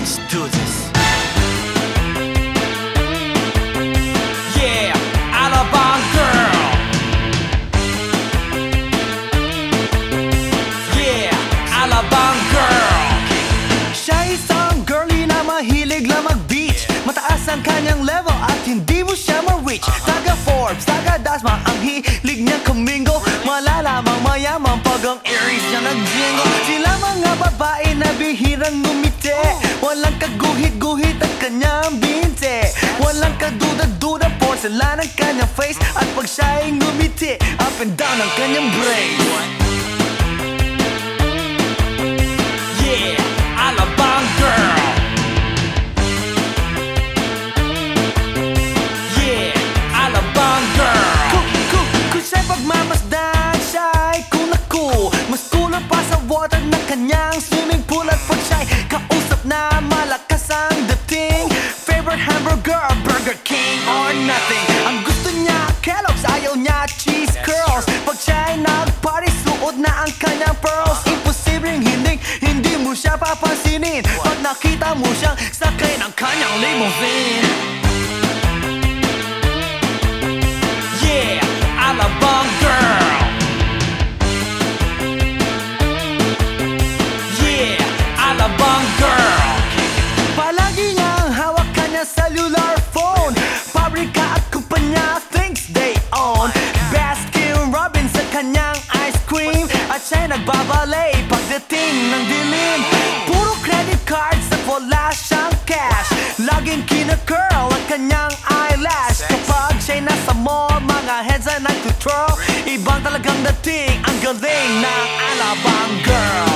Let's do this. Yeah, Alabang girl. Yeah, Alabang girl. Siya isang girlie na mahilig lang mag-beach. Mataas ang kanyang level at hindi mo siya ma-reach. Taga Forbes, taga Dasma, ang hilig niya kamingo. Malalamang mayaman pag ang Aries niya nag-jingle. Sila mga babae na bihirang ngumiti. Walang kaguhit-guhit ang kanyang binte. Walang kaduda-duda porcelain ang kanyang face. At pag siya'y ngumiti, up and down ang kanyang brace. Yeah, Alabang girl. Yeah, Alabang girl. Kung siya'y pagmamasdan, siya'y kunaku. Mas cooler pa sa water ng kanyang swimming pool. At pag siya'y kausap na malakas ang dating, favorite hamburger, Burger King or nothing. Ang gusto niya, Kellogg's, ayaw niya, cheese curls. Pag siya'y nag-party, suot na ang kanyang pearls. Imposibleng hindi mo siya papansinin pag nakita mo siyang sakay ng kanyang limousine. Yeah, Alabang girl. Yeah, Alabang girl. Palagi niyang hawak kanya cellular phone. Pabrika at kumpanya thinks they own. Baskin Robbins sa kanyang ice cream. At siya'y nagbabalay pagdating ng dilim. Puro credit cards at wala siyang cash. Laging kina-curl ang kanyang eyelash. Kapag siya'y nasa mall, mga heads ay nag-twirl. Ibang talagang dating, ang galing ng Alabang girl.